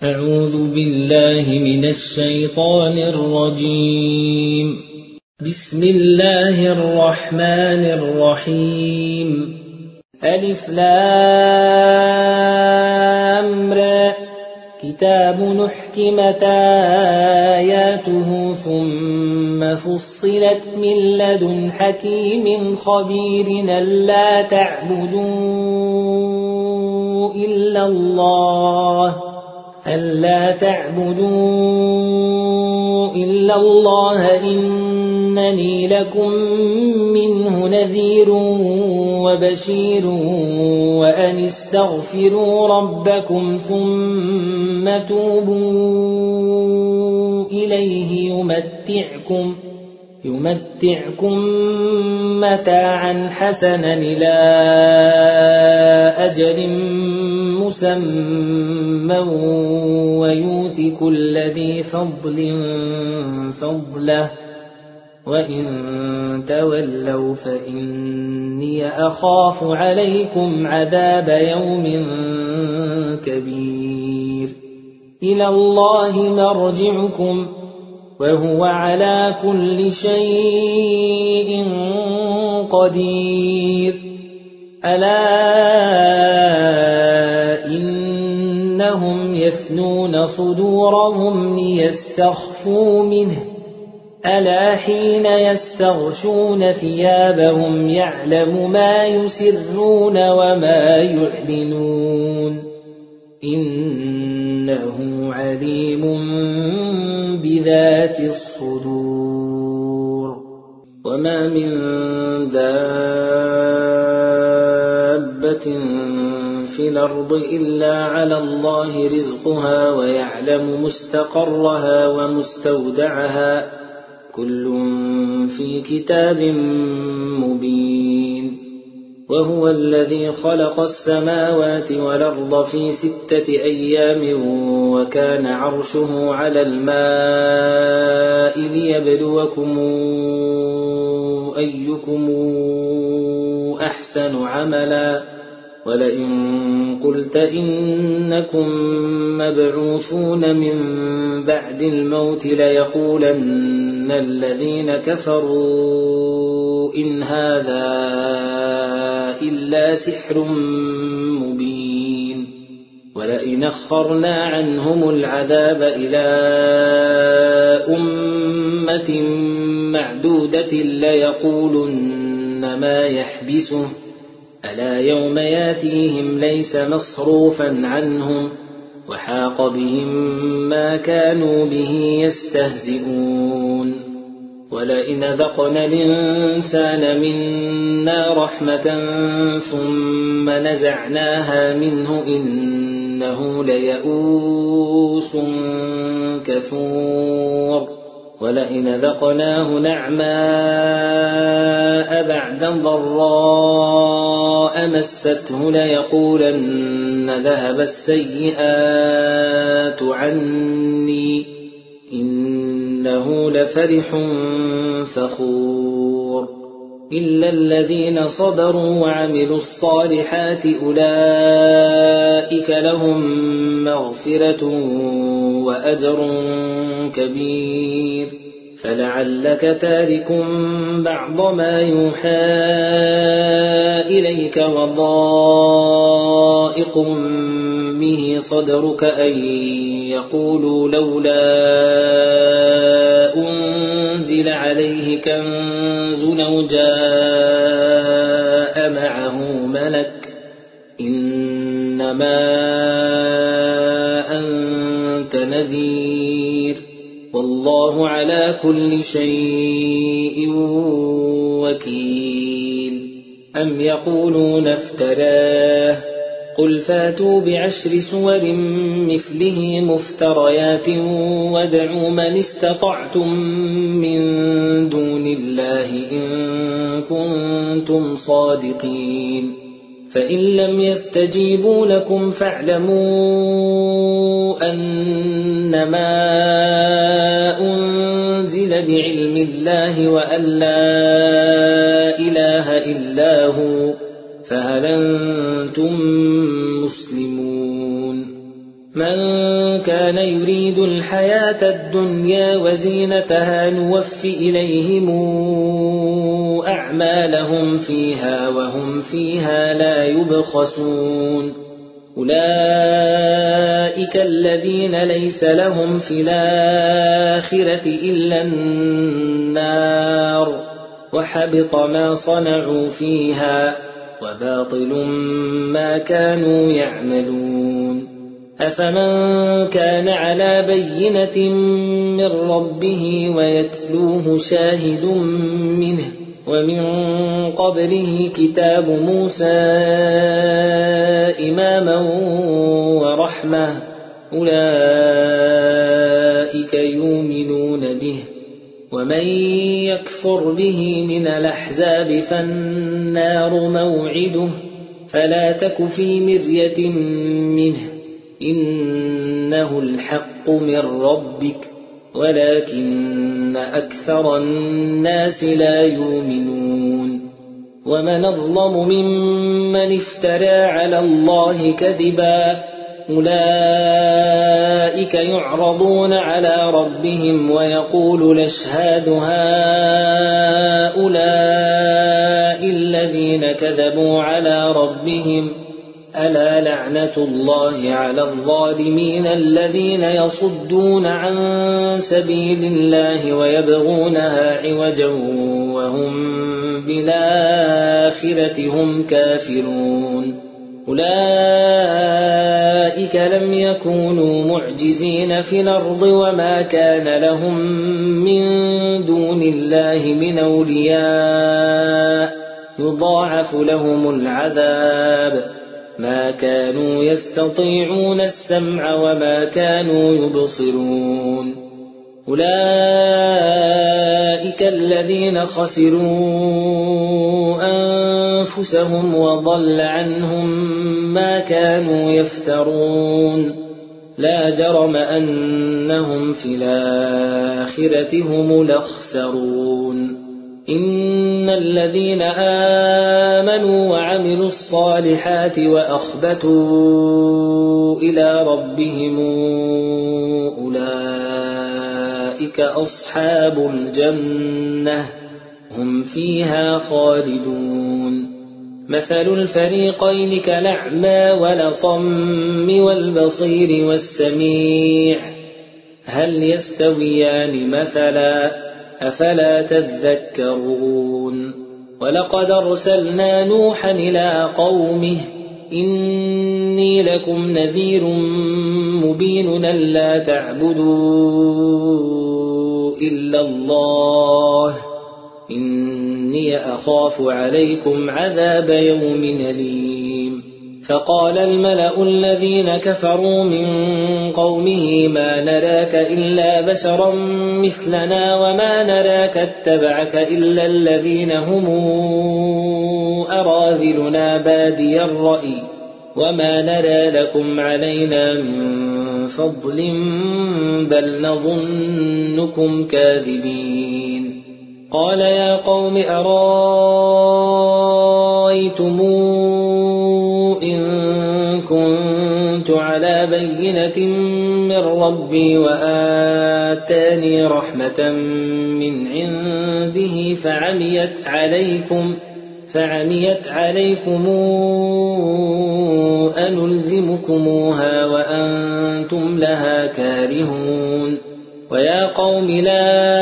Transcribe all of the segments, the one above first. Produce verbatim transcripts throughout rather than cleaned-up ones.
أعوذ بالله من الشيطان الرجيم. بسم الله الرحمن الرحيم. ألف لام را. كتاب نحكمت آياته ثم فصلت من لدن حكيم خبير ألا تعبدوا إلا الله ألا تعبدوا إلا الله إنني لكم منه نذير وبشير وأن استغفروا ربكم ثم توبوا إليه يمتعكم يمتعكم متاعا حسنا إلى أجل مسمى ويؤت كل ذي فضل فضله وإن تولوا فإني أخاف عليكم عذاب يوم كبير. إلى الله مرجعكم وهو على كل شيء قدير. ألا إنهم يثنون صدورهم ليستخفوا منه ألا حين يستغشون ثيابهم يعلم ما يسرون وما يعلنون إنه عليم بذات الصدور. وما من دابة في الأرض إلا على الله رزقها ويعلم مستقرها ومستودعها كل في كتاب مبين. وهو الذي خلق السماوات والأرض في ستة أيام وكان عرشه على الماء ليبلوكم أيكم أحسن عملا ولئن قلت إنكم مبعوثون من بعد الموت ليقولن الذين كفروا إن هذا إلا سحر مبين. ولئن أخرنا عنهم العذاب إلى أمة معدودة ليقولن ما يحبسه ألا يوم ياتيهم ليس مصروفا عنهم وحاق بهم ما كانوا به يستهزئون. ولئن ذقنا الإنسان منا رحمة ثم نزعناها منه إنه ليئوس كفور. ولئن ذقناه نعماء بعد ضراء مسته ليقولن ذهب السيئات عني إنه لفرح فخور. إلا الذين صبروا وعملوا الصالحات أولئك لهم مغفرة وأجر كبير. فلعلك تارك بعض ما يوحى إليك وضائق به صدرك أن يقولوا لولا أنزل عليه كنز أو جاء معه ملك إنما أنت نذير والله على كل شيء وكيل. أم يقولون افتراه قل فاتوا بعشر سور مثله مفتريات وادعوا من استطعتم من دون الله إن كنتم صادقين. فإن لم يستجيبوا لكم فاعلموا أنما أنزل بعلم الله وأن لا إله إلا هو فهل أنتم مسلمون؟ من كان يريد الحياة الدنيا وزينتها نوف إليهم أعمالهم فيها وهم فيها لا يبخسون أولئك الذين ليس لهم في الآخرة إلا النار وحبط ما صنعوا فيها وباطل ما كانوا يعملون أفمن كان على بينة من ربه ويتلوه شاهد منه ومن قبله كتاب موسى إماما ورحمة أولئك يؤمنون به ومن يكفر به من الأحزاب فالنار موعده فلا تك في مرية منه إنه الحق من ربك ولكن أكثر الناس لا يؤمنون ومن أظلم ممن افترى على الله كذبا أولئك يعرضون على ربهم ويقول الأشهاد هؤلاء الذين كذبوا على ربهم ألا لعنة الله على الظالمين الذين يصدون عن سبيل الله ويبغونها عوجا وهم بالآخرة هم كافرون أولئك لم يكونوا معجزين في الأرض وما كان لهم من دون الله من أولياء يضاعف لهم العذاب ما كانوا يستطيعون السمع وما كانوا يبصرون أولئك الذين خسروا أنفسهم وضل عنهم ما كانوا يفترون لا جرم أنهم في الآخرة هم الأخسرون إن الذين آمنوا وعملوا الصالحات وأخبتوا إلى ربهم أولئك أصحاب الجنة هم فيها خالدون مثل الفريقين كالأعمى والأصم والبصير والسميع هل يستويان مثلا أفلا تذكرون ولقد أرسلنا نوحا إلى قومه إني لكم نذير مبين ألا تعبدوا إلا الله إني أخاف عليكم عذاب يوم أليم فقال الملأ الذين كفروا من قومه ما نراك إلا بشرا مثلنا وما نراك اتبعك إلا الذين هم أراذلنا بادي الرأي وما نرى لكم علينا من فضل بل نظنكم كاذبين قال يا قوم أرأيتم إن كنت على بينة من ربي وآتاني رحمة من عنده فعميت عليكم فعميت عليكم أنلزمكموها وأنتم لها كارهون ويا قوم لا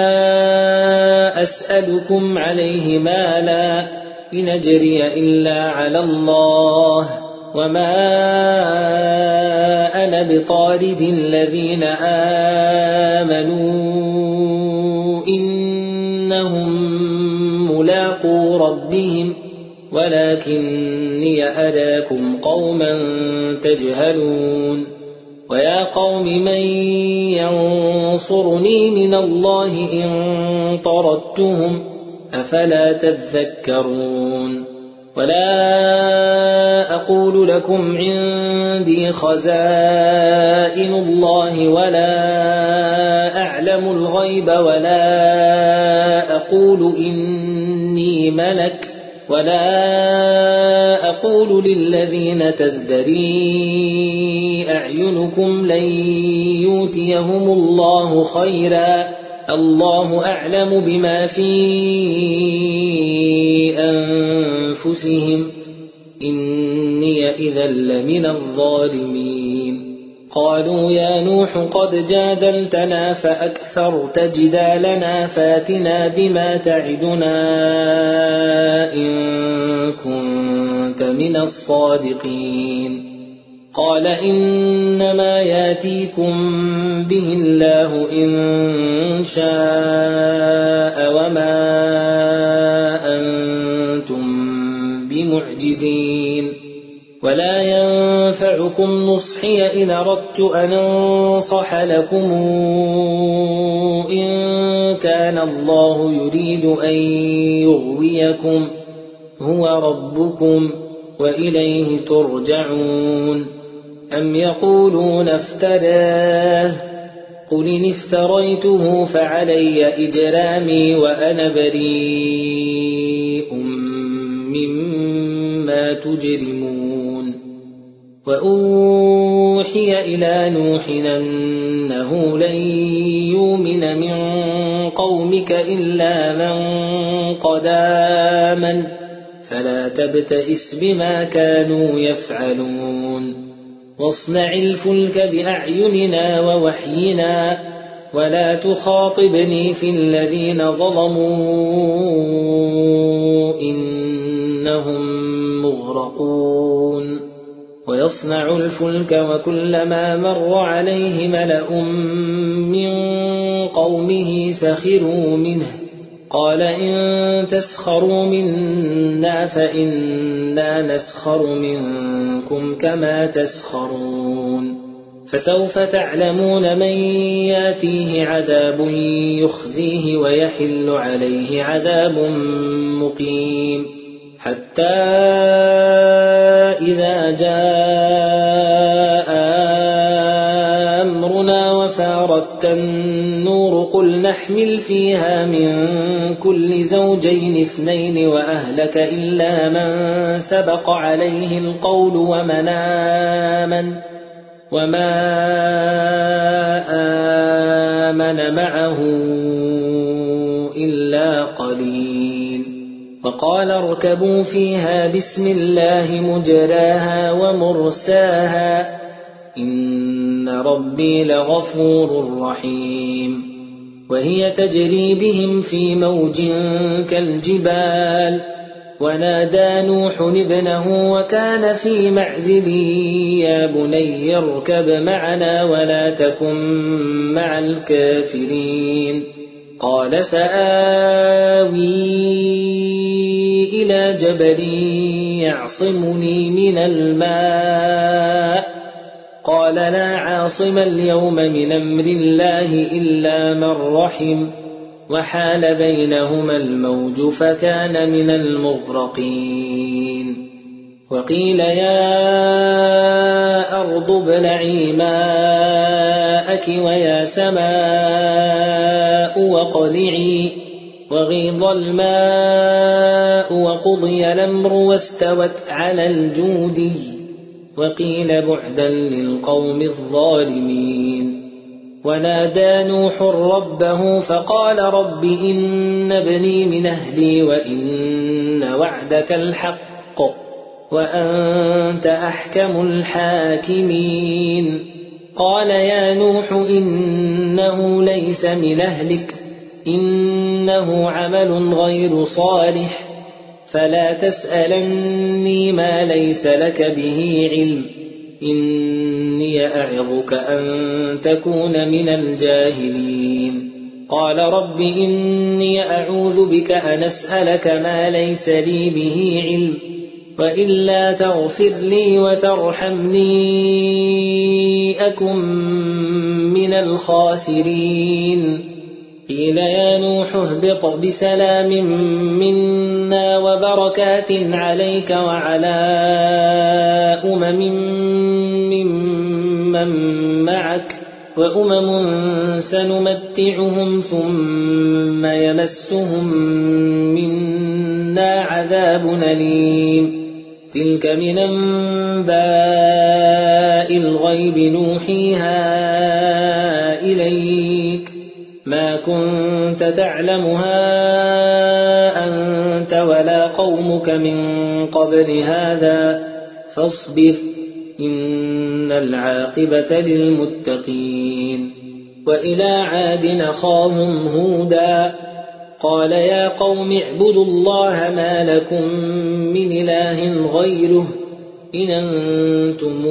أسألكم عليه مالا إن أجري إلا على الله وما أنا بطارد الذين آمنوا إنهم ملاقو ربهم ولكني أراكم قوما تجهلون ويا قوم من ينصرني من الله إن طردتهم أفلا تذكرون ولا أقول لكم عندي خزائن الله ولا أعلم الغيب ولا أقول إني ملك ولا يقول للذين تزدري أعينكم لن يؤتيهم الله خيرا الله أعلم بما في أنفسهم إني إذا لمن الظالمين قالوا يا نوح قد جادلتنا فأكثرت جدالنا فاتنا بما تعدنا إن كنت من الصادقين قال إنما ياتيكم به الله إن شاء وما أنتم بمعجزين ولا ينفعكم نصحي إن أردت أن أنصح لكم إن كان الله يريد أن يغويكم هو ربكم وإليه ترجعون أم يقولون افتراه قل إن افتريته فعلي إجرامي وأنا بريء مما تجرمون وأوحي إلى نوح أنه لن يؤمن من قومك إلا من قد آمن فلا تبتئس بما كانوا يفعلون واصنع الفلك بأعيننا ووحينا ولا تخاطبني في الذين ظلموا إنهم مغرقون ويصنع الفلك وكلما مر عليه ملأ من قومه سخروا منه قال إن تسخروا منا فإنا نسخر منكم كما تسخرون فسوف تعلمون من ياتيه عذاب يخزيه ويحل عليه عذاب مقيم حتى إذا جاء أمرنا وفارت النور قل نحمل فيها من كل زوجين اثنين وأهلك إلا من سبق عليه القول ومن آمن وما آمن معه إلا قليل وقال اركبوا فيها بسم الله مجراها ومرساها إن ربي لغفور رحيم وهي تجري بهم في موج كالجبال ونادى نوح ابنه وكان في معزل يا بني اركب معنا ولا تكن مع الكافرين قال سآوي إلى جبل يعصمني من الماء قال لا عاصم اليوم من أمر الله إلا من رحم وحال بينهما الموج فكان من المغرقين وقيل يا أرض ابلعي ماءك ويا سماء واقلعي وغيض الماء وقضي الأمر واستوت على الجودي وقيل بعدا للقوم الظالمين ونادى نوح ربه فقال رب إن ابني من أهلي وإن وعدك الحق وأنت أحكم الحاكمين قال يا نوح إنه ليس من أهلك إنه عمل غير صالح فلا تسألني ما ليس لك به علم إني أعظك أن تكون من الجاهلين قال رب إني أعوذ بك أن أسألك ما ليس لي به علم وإلا تغفر لي وترحمني أكن من الخاسرين قيل يا نوح اهبط بسلام منا وبركات عليك وعلى أمم ممن معك وأمم سنمتعهم ثم يمسهم منا عذاب أليم تلك من أنباء الغيب نوحيها إليك ما كنت تعلمها أنت ولا قومك من قبل هذا فاصبر إن العاقبة للمتقين. وإلى عاد أخاهم هودا قال يا قوم اعبدوا الله ما لكم من إله غيره إن أنتم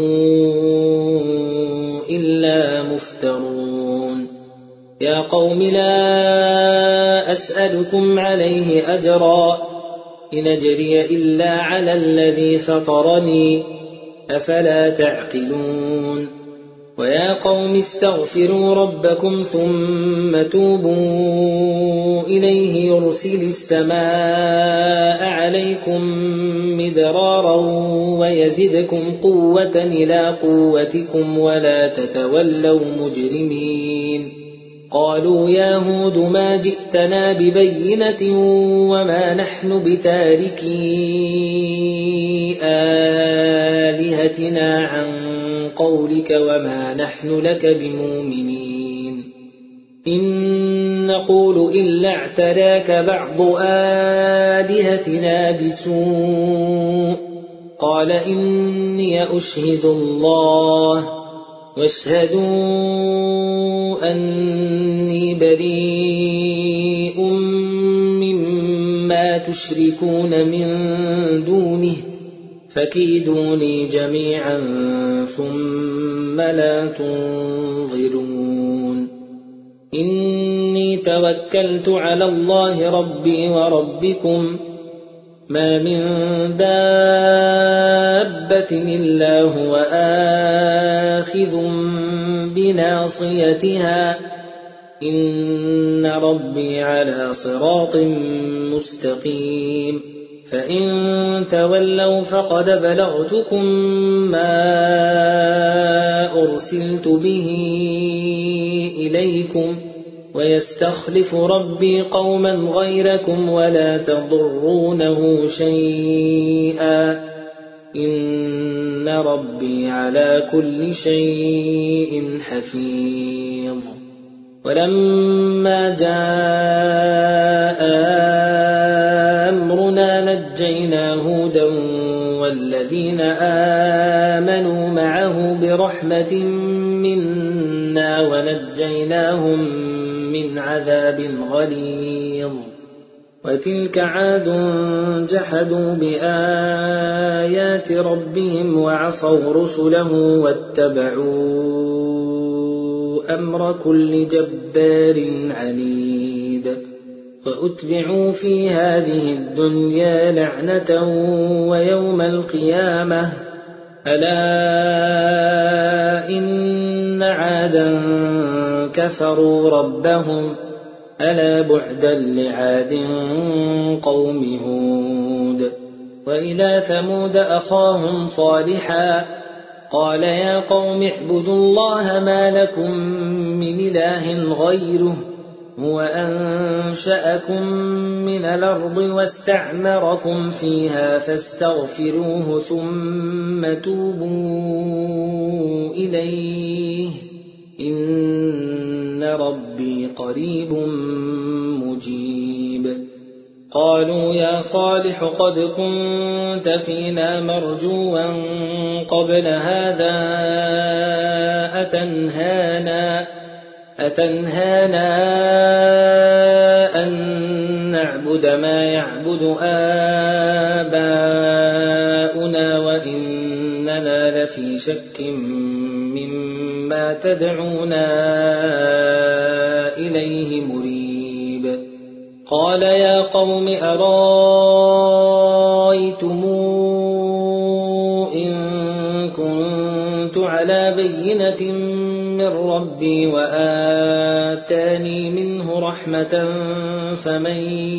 إلا مفترون. يا قوم لا أسألكم عليه أجرا إن أجري إلا على الذي فطرني أفلا تعقلون. ويا قوم استغفروا ربكم ثم توبوا إليه يرسل السماء عليكم مدرارا ويزدكم قوة إلى قوتكم ولا تتولوا مجرمين. قالوا يا هود ما جئتنا ببينة وما نحن بتاركي آلهتنا عن قولك وما نحن لك بمؤمنين إن نقول إلا اعتراك بعض آلهتنا بسوء قال إني أشهد الله واشهدوا أني بريء مما تشركون من دونه فكيدوني جميعا ثم لا تنظرون. إني توكلت على الله ربي وربكم ما من دابة إلا هو آخذ بناصيتها إن ربي على صراط مستقيم. فإن تولوا فقد بلغتكم ما أرسلت به إليكم ويستخلف ربي قوما غيركم ولا تضرونه شيئا إن ربي على كل شيء حفيظ. ولما جاء أمرنا نجينا هودا والذين آمنوا معه برحمة منا ونجيناهم من عذاب غليظ. وتلك عاد جحدوا بآيات ربهم وعصوا رسله واتبعوا أمر كل جبار عنيد. وأتبعوا في هذه الدنيا لعنة ويوم القيامة ألا إن عادا كفروا ربهم ألا بعدا لعاد قوم هود. وإلى ثمود أخاهم صالحا قال يا قوم اعبدوا الله ما لكم من إله غيره هو أنشأكم من الأرض واستعمركم فيها فاستغفروه ثم توبوا إليه إن ربي قريب مجيب. قالوا يا صالح قد كنت فينا مرجوا قبل هذا أتنهانا أتنهانا أن نعبد ما يعبد آباؤنا وإننا لفي شك مما تدعونا إليه مريب. قال يا قوم أرايتم إن كنت على بينة من ربي وآتاني منه رحمة فمن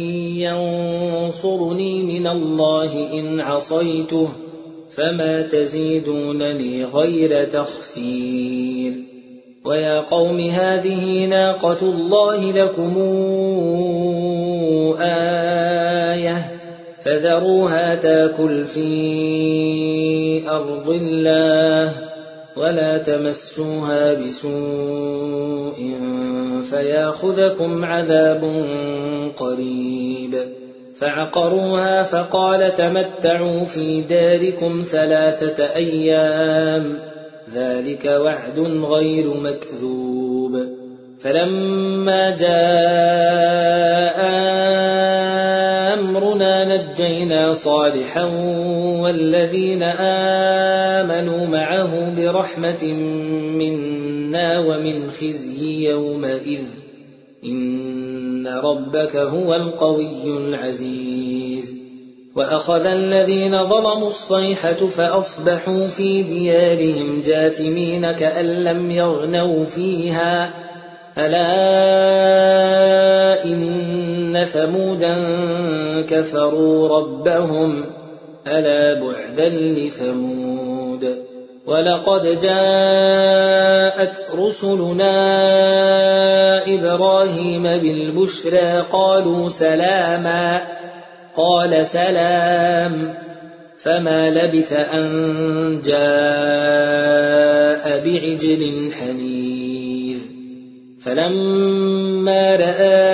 ينصرني من الله إن عصيته فما تزيدونني غير تخسير. ويا قوم هذه ناقة الله لكم آية فذروها تاكل في أرض الله ولا تمسوها بسوء فياخذكم عذاب قريب. فعقروها فقال تمتعوا في داركم ثلاثة أيام ذلك وعد غير مكذوب. فلما جاء أمرنا نجينا صالحا والذين آمنوا معه برحمة منا ومن خزي يومئذ إن ربك هو القوي العزيز. وأخذ الذين ظلموا الصيحة فأصبحوا في ديارهم جاثمين كأن لم يغنوا فيها ألا إن ثمودا كفروا ربهم ألا بعدا لثمود. ولقد جاءت رسلنا إبراهيم بالبشرى قالوا سلاما قال سلام فما لبث أن جاء بعجل حنيذ. فلما رأى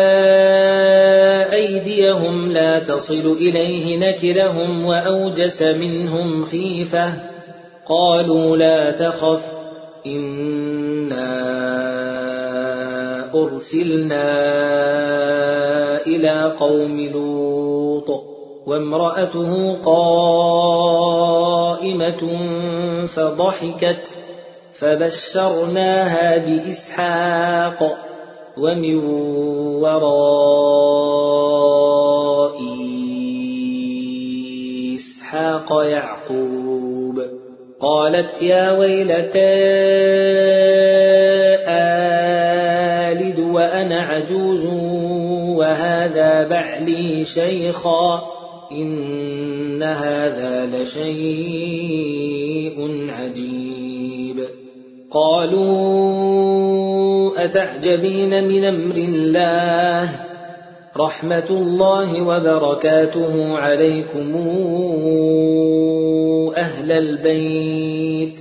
أيديهم لا تصل إليه نكرهم وأوجس منهم خيفة قالوا لا تخف إنا أرسلنا إلى قوم لوط وامرأته قائمة فضحكت فبشرناها بإسحاق ومن وراء إسحاق يعقوب. قالت يا ويلتى آلد وأنا عجوز وهذا بعلي شيخا إن هذا لشيء عجيب. قالوا أتعجبين من أمر الله رحمة الله وبركاته عليكم أهل البيت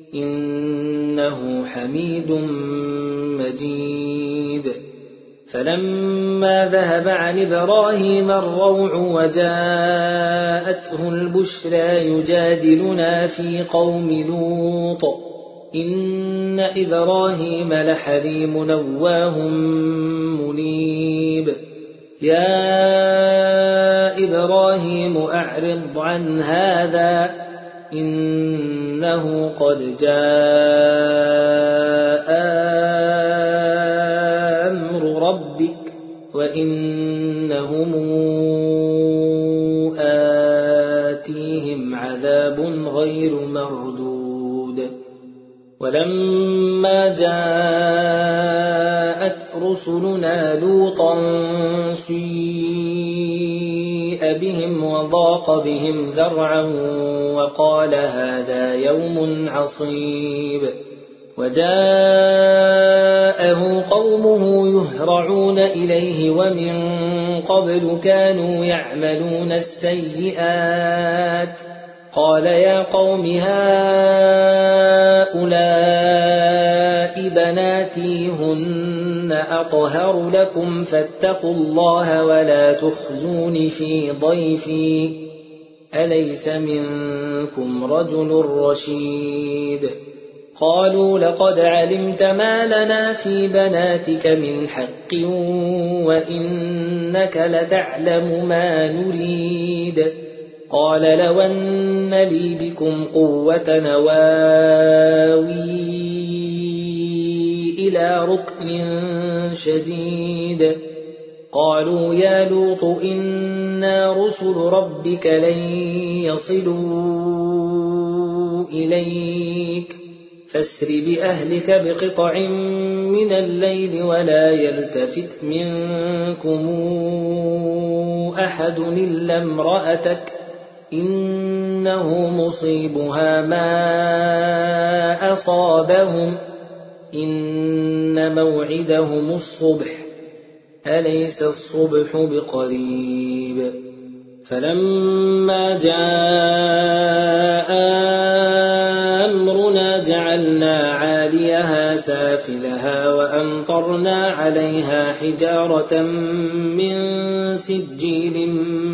إنه حميد مجيد. فلما ذهب عن إبراهيم الروع وجاءته البشرى يجادلنا في قوم لوط إن إبراهيم لحليم أواه منيب. يا إبراهيم أعرض عن هذا إنه قد جاء أمر ربك وإنهم آتيهم عذاب غير مردود. ولما جاءت رسلنا لوطا سيء بهم وضاق بهم ذرعا وقال هذا يوم عصيب. وجاءه قومه يهرعون إليه ومن قبل كانوا يعملون السيئات قال يا قوم هؤلاء بناتي هن أطهر لكم فاتقوا الله ولا تخزون في ضيفي أليس منكم رجل رشيد. قالوا لقد علمت ما لنا في بناتك من حق وإنك لتعلم ما نريد. قال لو أن لي بكم قوة نواوي إلى ركن شديد. قالوا يا لوط إنا رسل ربك لن يصلوا إليك فاسر بأهلك بقطع من الليل ولا يلتفت منكم أحد إلا امرأتك إنه مصيبها ما أصابهم إن موعدهم الصبح أليس الصبح بقريب. فلما جاء أمرنا جعلنا عاليها سافلها وأمطرنا عليها حجارة من سجيل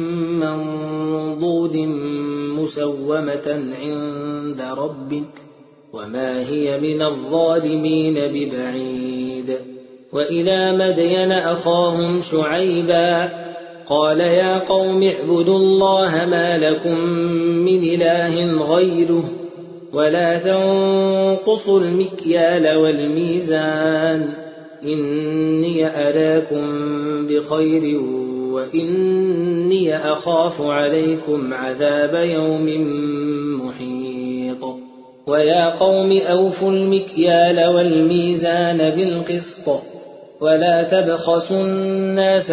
منضود مسومة عند ربك وما هي من الظالمين ببعيد. وإلى مدين أخاهم شعيبا قال يا قوم اعبدوا الله ما لكم من إله غيره ولا تنقصوا المكيال والميزان إني أراكم بخير وإني أخاف عليكم عذاب يوم محيط. ويا قوم أوفوا المكيال والميزان بالقسط ولا تبخسوا الناس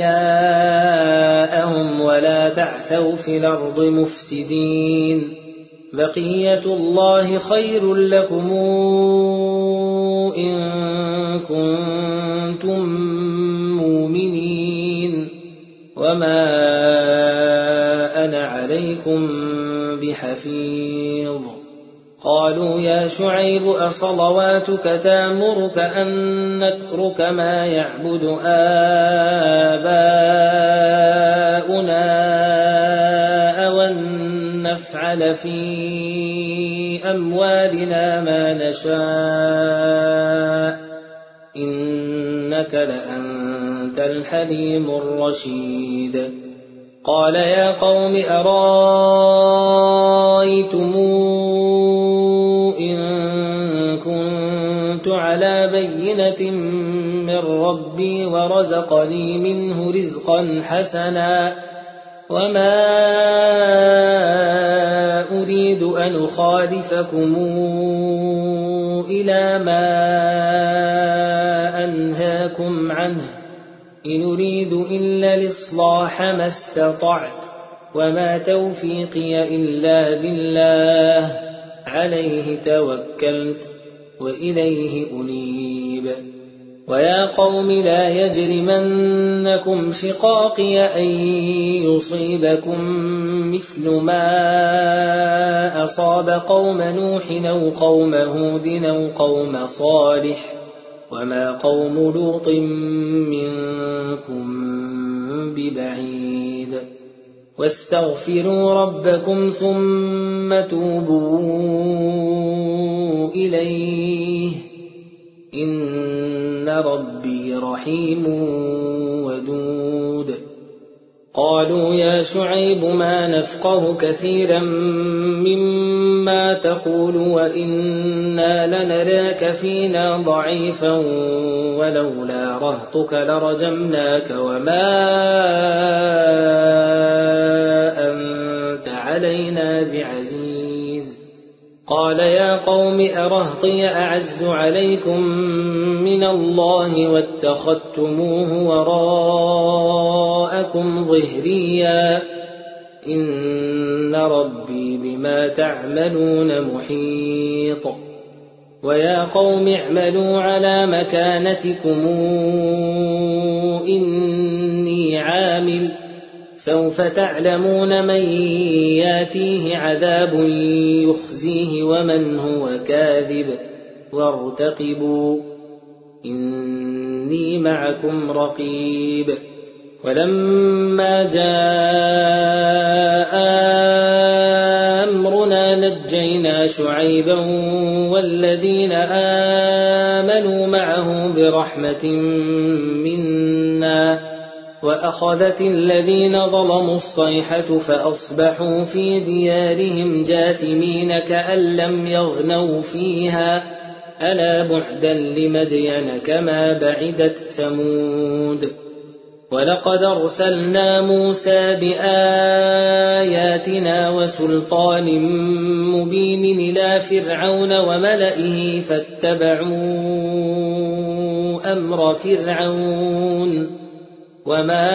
أشياءهم ولا تعثوا في الأرض مفسدين بقية الله خير لكم إن كنتم مؤمنين وما أنا عليكم بحفيظ. قالوا يا شعيب أصلواتك تأمرك أن نترك ما يعبد آباؤنا أو أن نفعل في أموالنا ما نشاء إنك لأنت الحليم الرشيد. قال يا قوم أرأيتم إن كنت على بينة من ربي ورزقني منه رزقا حسنا وما أريد أن أخالفكم إلى ما أنهاكم عنه إن أريد إلا الإصلاح ما استطعت وما توفيقي إلا بالله عليه توكلت وإليه أنيب. ويا قوم لا يجرمنكم شقاقي أن يصيبكم مثل ما أصاب قوم نوح أو قوم هود أو قوم صالح وما قوم لوط منكم ببعيد. واستغفروا ربكم ثم توبوا إليه إن ربي رحيم ودود. قالوا يا شعيب ما نفقه كثيرا مما تقول وإنا لنراك فينا ضعيفا ولولا رهطك لرجمناك وما أنت علينا بعزيز. قال يا قوم أرهطي أعز عليكم من الله واتخذتموه وراءكم ظهريا إن ربي بما تعملون محيط. ويا قوم اعملوا على مكانتكم إني عامل سوف تعلمون من ياتيه عذاب يخزيه ومن هو كاذب وارتقبوا إني معكم رقيب. ولما جاء أمرنا نجينا شعيبا والذين آمنوا معه برحمة منا وأخذت الذين ظلموا الصيحة فأصبحوا في ديارهم جاثمين كأن لم يغنوا فيها ألا بعدا لمدين كما بعدت ثمود. ولقد أرسلنا موسى بآياتنا وسلطان مبين إلى فرعون وملئه فاتبعوا أمر فرعون وما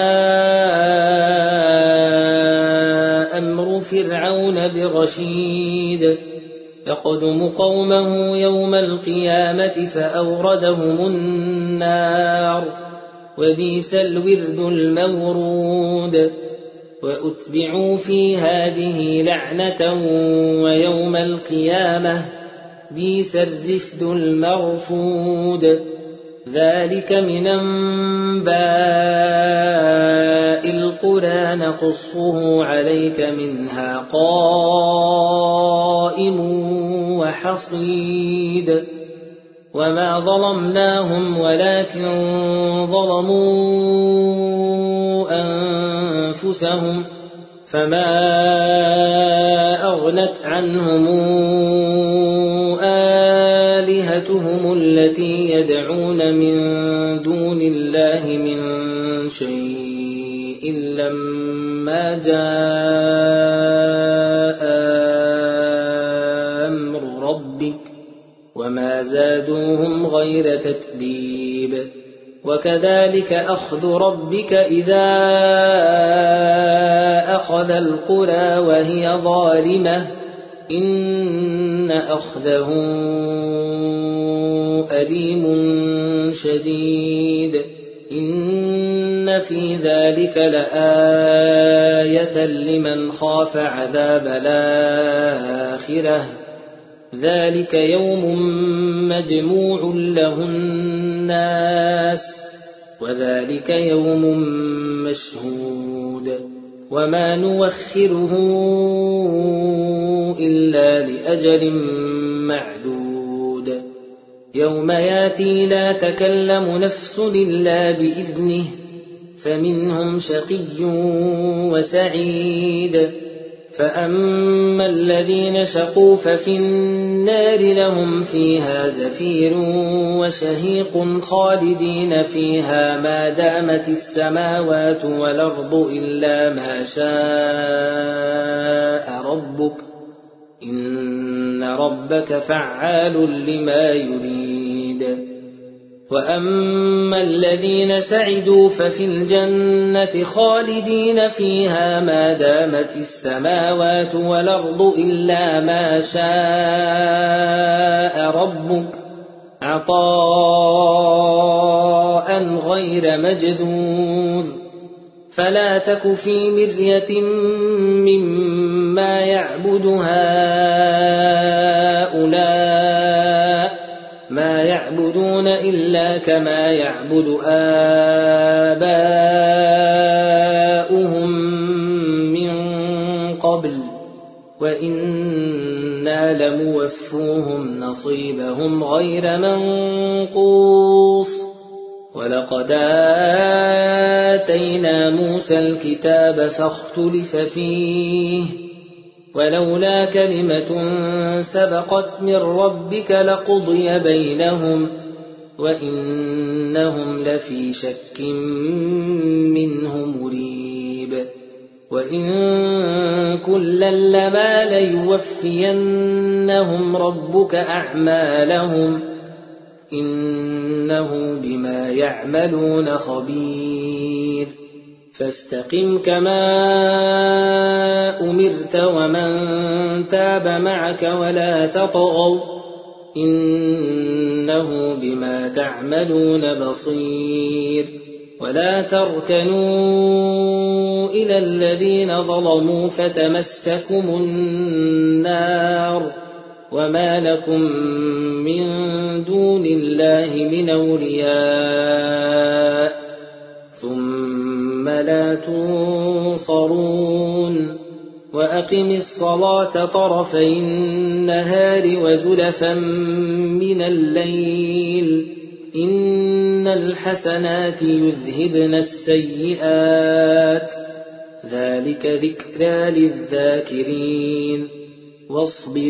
أمر فرعون برشيد يقدم قومه يوم القيامة فأوردهم النار وبئس الورد المورود. وأتبعوا في هذه لعنة ويوم القيامة بئس الرفد المرفود. ذلك من أنباء القرى نقصه عليك منها قائم وحصيد. وما ظلمناهم ولكن ظلموا أنفسهم فما أغنت عنهم آلهتهم التي يدعون من دون الله من شيء لما جاء أمر ربك وما زادوهم غير تتبيب. وكذلك أخذ ربك إذا أخذ القرى وهي ظالمة إن أخذه أليم شديد. إن في ذلك لآية لمن خاف عذاب الآخرة ذلك يوم مجموع له الناس وذلك يوم مشهود. وما نوخره إلا لأجل معدود. يوم ياتي لا تكلم نفس إلا بإذنه فمنهم شقي وسعيد. فأما الذين شقوا ففي النار لهم فيها زفير وشهيق خالدين فيها ما دامت السماوات والأرض إلا ما شاء ربك إن ربك فعال لما يريد. وأما الذين سعدوا ففي الجنة خالدين فيها ما دامت السماوات والأرض إلا ما شاء ربك عطاء غير مجذوذ. فلا تك في مرية مما يعبد هؤلاء ما يعبدون إلا كما يعبد آباؤهم من قبل وإنا لموفوهم نصيبهم غير منقوص. ولقد آتينا موسى الكتاب فاختلف فيه ولولا كلمة سبقت من ربك لقضي بينهم وإنهم لفي شك منه مريب. وإن كلا لما ليوفينهم ربك أعمالهم إنه بما يعملون خبير. فاستقم كما أمرت ومن تاب معك ولا تطغوا إنه بما تعملون بصير. ولا تركنوا إلى الذين ظلموا فتمسكم النار وما لكم من دون الله من أولياء ثم لا تنصرون. وأقم الصلاة طرفي النهار وزلفا من الليل إن الحسنات يذهبن السيئات ذلك ذكرى للذاكرين. واصبر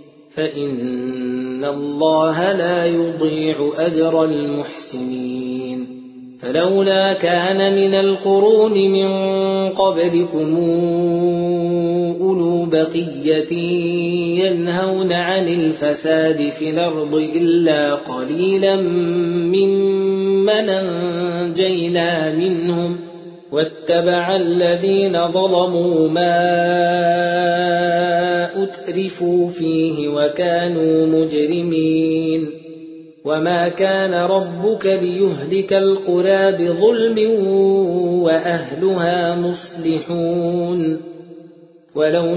فإن الله لا يضيع أجر المحسنين. فلولا كان من القرون من قبلكم أولو بقية ينهون عن الفساد في الأرض إلا قليلا ممن أنجينا منهم واتبع الذين ظلموا ما أترفوا فيه وكانوا مجرمين. وما كان ربك ليهلك القرى بظلم وأهلها مصلحون ولو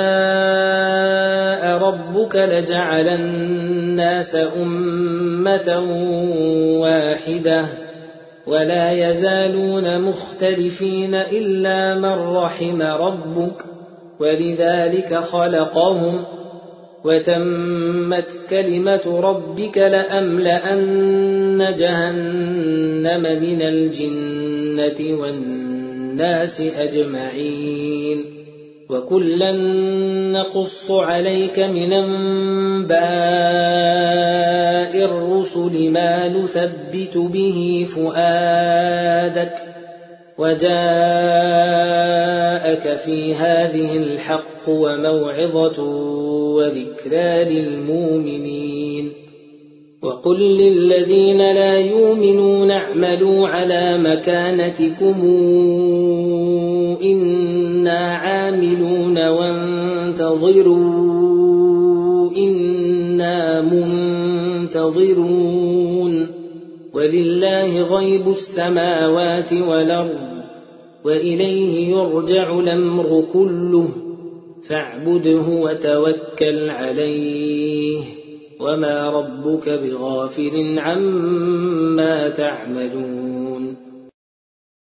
شاء ربك لجعل الناس أمة واحدة ولا يزالون مختلفين إلا من رحم ربك ولذلك خلقهم وتمت كلمة ربك لأملأن جهنم من الجنة والناس أجمعين وكلا نقص عليك من أنباء الرسل ما نثبت به فؤادك وجاءك في هذه الحق وموعظة وذكرى للمؤمنين وقل للذين لا يؤمنون اعملوا على مكانتكم إنا عاملون وانتظروا إنا منتظرون ولله غيب السماوات والأرض وإليه يرجع الأمر كله فاعبده وتوكل عليه وما ربك بغافل عما تعملون